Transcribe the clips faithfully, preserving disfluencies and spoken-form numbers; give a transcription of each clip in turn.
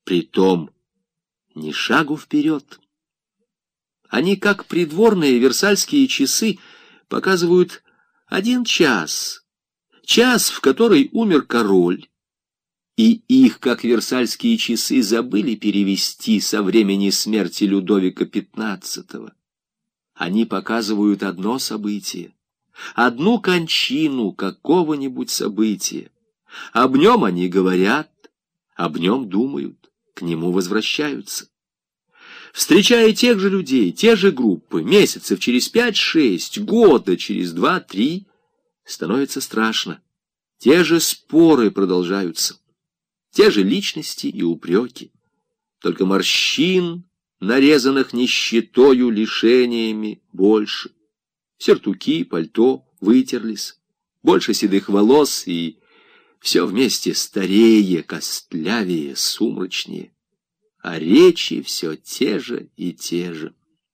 Притом ни шагу вперед. Они, как придворные версальские часы, показывают один час, час, в который умер король, и их, как версальские часы, забыли перевести со времени смерти Людовика пятнадцатого. Они показывают одно событие, одну кончину какого-нибудь события. Об нем они говорят, об нем думают, к нему возвращаются. Встречая тех же людей, те же группы, месяцев через пять-шесть, года через два-три, становится страшно. Те же споры продолжаются, те же личности и упреки, только морщин, нарезанных нищетою, лишениями, больше. Сюртуки, пальто вытерлись, больше седых волос, и все вместе старее, костлявее, сумрачнее. А речи все те же и те же.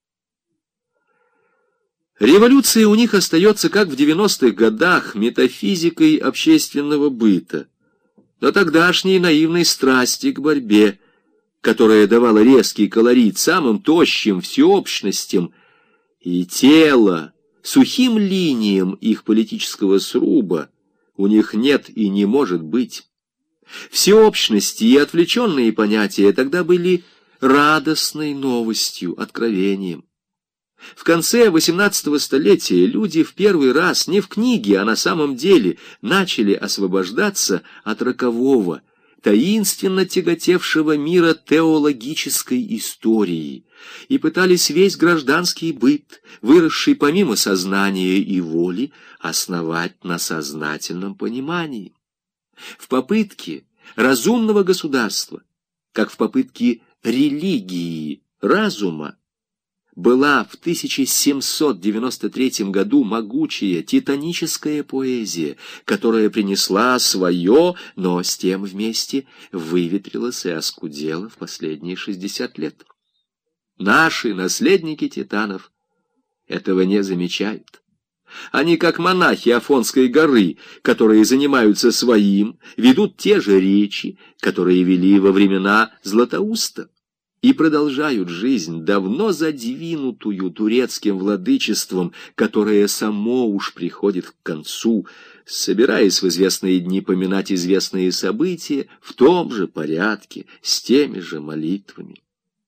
Революция у них остается, как в девяностых годах, метафизикой общественного быта, до тогдашней наивной страсти к борьбе, которая давала резкий колорит самым тощим всеобщностям, и тело, сухим линиям их политического сруба у них нет и не может быть. Всеобщности и отвлеченные понятия тогда были радостной новостью, откровением. В конце восемнадцатого столетия люди в первый раз не в книге, а на самом деле начали освобождаться от рокового, таинственно тяготевшего мира теологической истории и пытались весь гражданский быт, выросший помимо сознания и воли, основать на сознательном понимании. В попытке разумного государства, как в попытке религии разума, была в тысяча семьсот девяносто третьем году могучая титаническая поэзия, которая принесла свое, но с тем вместе выветрилась и оскудела в последние шестьдесят лет. Наши наследники титанов этого не замечают. Они, как монахи Афонской горы, которые занимаются своим, ведут те же речи, которые вели во времена Златоуста, и продолжают жизнь, давно задвинутую турецким владычеством, которое само уж приходит к концу, собираясь в известные дни поминать известные события в том же порядке, с теми же молитвами.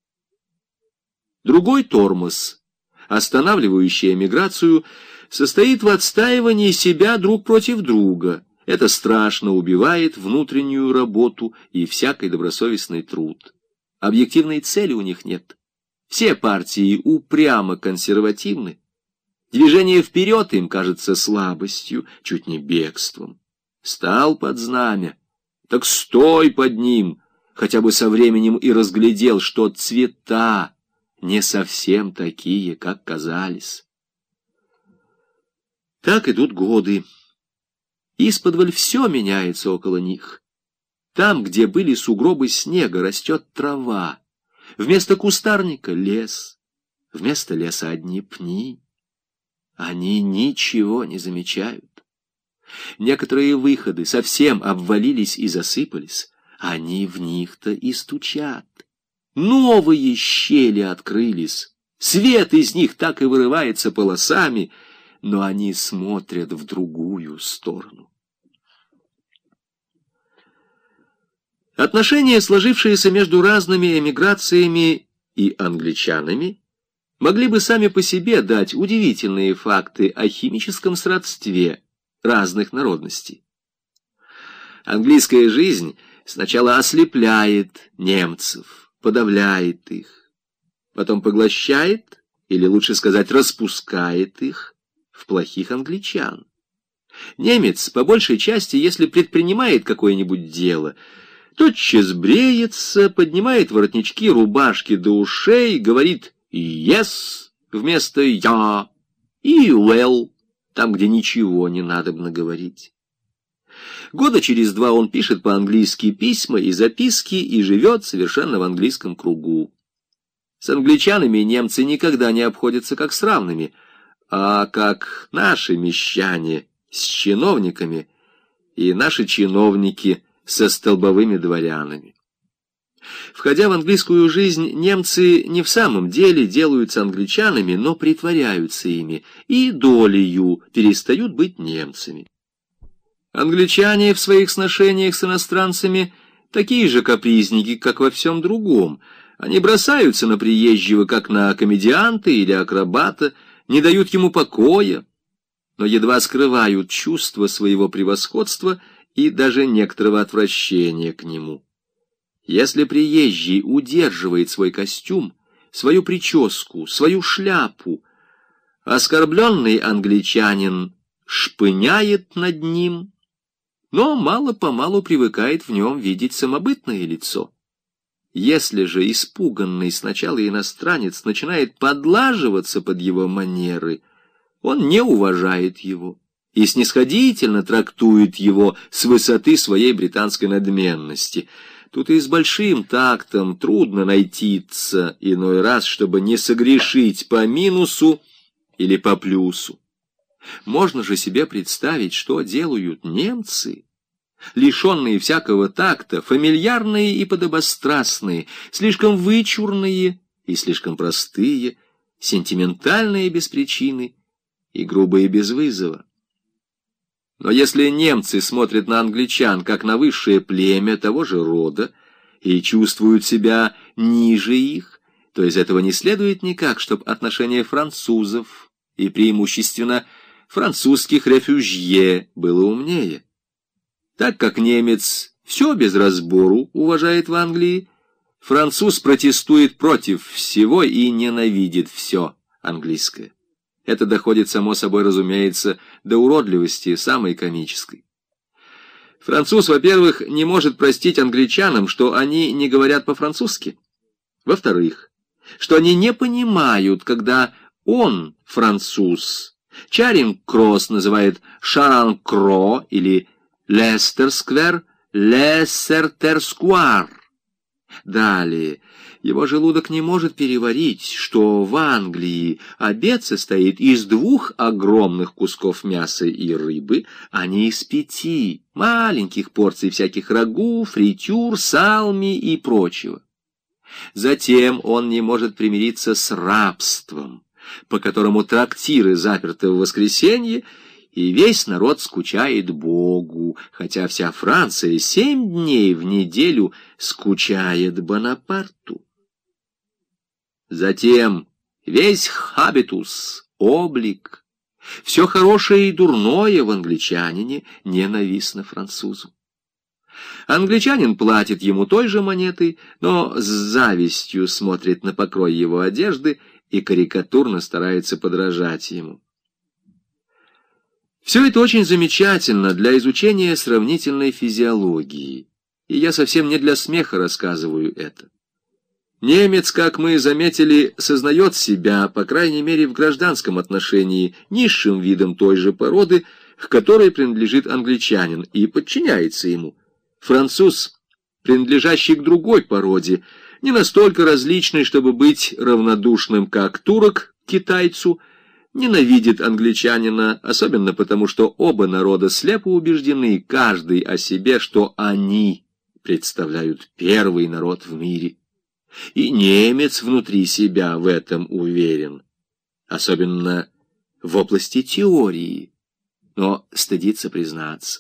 Другой тормоз, останавливающий эмиграцию, состоит в отстаивании себя друг против друга. Это страшно убивает внутреннюю работу и всякий добросовестный труд. Объективной цели у них нет. Все партии упрямо консервативны. Движение вперед им кажется слабостью, чуть не бегством. Стал под знамя, так стой под ним, хотя бы со временем и разглядел, что цвета не совсем такие, как казались. Так идут годы. Исподволь все меняется около них. Там, где были сугробы снега, растет трава. Вместо кустарника — лес. Вместо леса — одни пни. Они ничего не замечают. Некоторые выходы совсем обвалились и засыпались. Они в них-то и стучат. Новые щели открылись. Свет из них так и вырывается полосами, но они смотрят в другую сторону. Отношения, сложившиеся между разными эмиграциями и англичанами, могли бы сами по себе дать удивительные факты о химическом сродстве разных народностей. Английская жизнь сначала ослепляет немцев, подавляет их, потом поглощает, или лучше сказать, распускает их в плохих англичан. Немец, по большей части, если предпринимает какое-нибудь дело, тотчас бреется, поднимает воротнички рубашки до ушей, говорит «yes» вместо «я» и «well» там, где ничего не надобно говорить. Года через два он пишет по-английски письма и записки и живет совершенно в английском кругу. С англичанами немцы никогда не обходятся как с равными, а как наши мещане с чиновниками и наши чиновники со столбовыми дворянами. Входя в английскую жизнь, немцы не в самом деле делаются англичанами, но притворяются ими, и долею перестают быть немцами. Англичане в своих сношениях с иностранцами такие же капризники, как во всем другом. Они бросаются на приезжего, как на комедианта или акробата, не дают ему покоя, но едва скрывают чувство своего превосходства и даже некоторого отвращения к нему. Если приезжий удерживает свой костюм, свою прическу, свою шляпу, оскорбленный англичанин шпыняет над ним, но мало-помалу привыкает в нем видеть самобытное лицо. Если же испуганный сначала иностранец начинает подлаживаться под его манеры, он не уважает его и снисходительно трактует его с высоты своей британской надменности. Тут и с большим тактом трудно найтиться иной раз, чтобы не согрешить по минусу или по плюсу. Можно же себе представить, что делают немцы, лишенные всякого такта, фамильярные и подобострастные, слишком вычурные и слишком простые, сентиментальные без причины и грубые без вызова. Но если немцы смотрят на англичан как на высшее племя того же рода и чувствуют себя ниже их, то из этого не следует никак, чтобы отношение французов и преимущественно французских рефюжье было умнее. Так как немец все без разбору уважает в Англии, француз протестует против всего и ненавидит все английское. Это доходит, само собой разумеется, до уродливости самой комической. Француз, во-первых, не может простить англичанам, что они не говорят по-французски. Во-вторых, что они не понимают, когда он, француз, Чаринг-Кросс называет Шаран-Кро или Лестер-сквер Лессертер-сквар. Далее, его желудок не может переварить, что в Англии обед состоит из двух огромных кусков мяса и рыбы, а не из пяти маленьких порций всяких рагу, фритюр, салми и прочего. Затем он не может примириться с рабством, по которому трактиры заперты в воскресенье, и весь народ скучает Богу, хотя вся Франция семь дней в неделю скучает Бонапарту. Затем весь хабитус, облик, все хорошее и дурное в англичанине ненавистно французу. Англичанин платит ему той же монетой, но с завистью смотрит на покрой его одежды и карикатурно старается подражать ему. Все это очень замечательно для изучения сравнительной физиологии, и я совсем не для смеха рассказываю это. Немец, как мы заметили, сознает себя, по крайней мере в гражданском отношении, низшим видом той же породы, к которой принадлежит англичанин, и подчиняется ему. Француз, принадлежащий к другой породе, не настолько различный, чтобы быть равнодушным, как турок к китайцу, ненавидит англичанина, особенно потому, что оба народа слепо убеждены, каждый о себе, что они представляют первый народ в мире. И немец внутри себя в этом уверен, особенно в области теории, но стыдится признаться.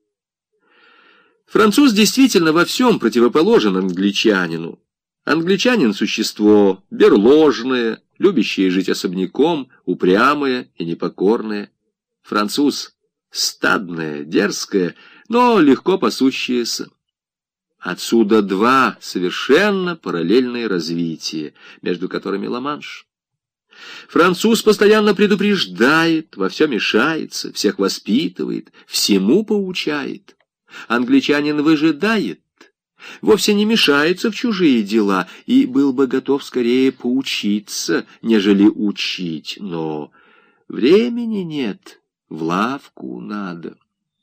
Француз действительно во всем противоположен англичанину. Англичанин — существо берложное, любящее жить особняком, упрямое и непокорное. Француз — стадное, дерзкое, но легко пасущееся. Отсюда два совершенно параллельные развития, между которыми Ла-Манш. Француз постоянно предупреждает, во все мешается, всех воспитывает, всему поучает. Англичанин выжидает, вовсе не мешается в чужие дела и был бы готов скорее поучиться, нежели учить, но времени нет, в лавку надо.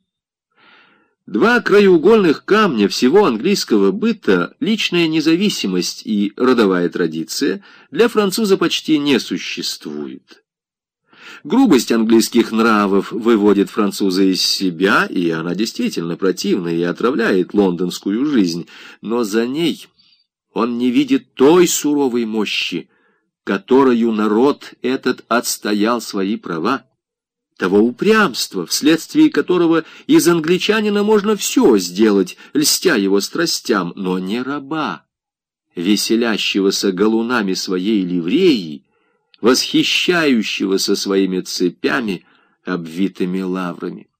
Два краеугольных камня всего английского быта, личная независимость и родовая традиция, для француза почти не существует. Грубость английских нравов выводит француза из себя, и она действительно противна и отравляет лондонскую жизнь, но за ней Он не видит той суровой мощи, которою народ этот отстоял свои права, того упрямства, вследствие которого из англичанина можно все сделать, льстя его страстям, но не раба, веселящегося галунами своей ливреи, восхищающегося своими цепями, обвитыми лаврами.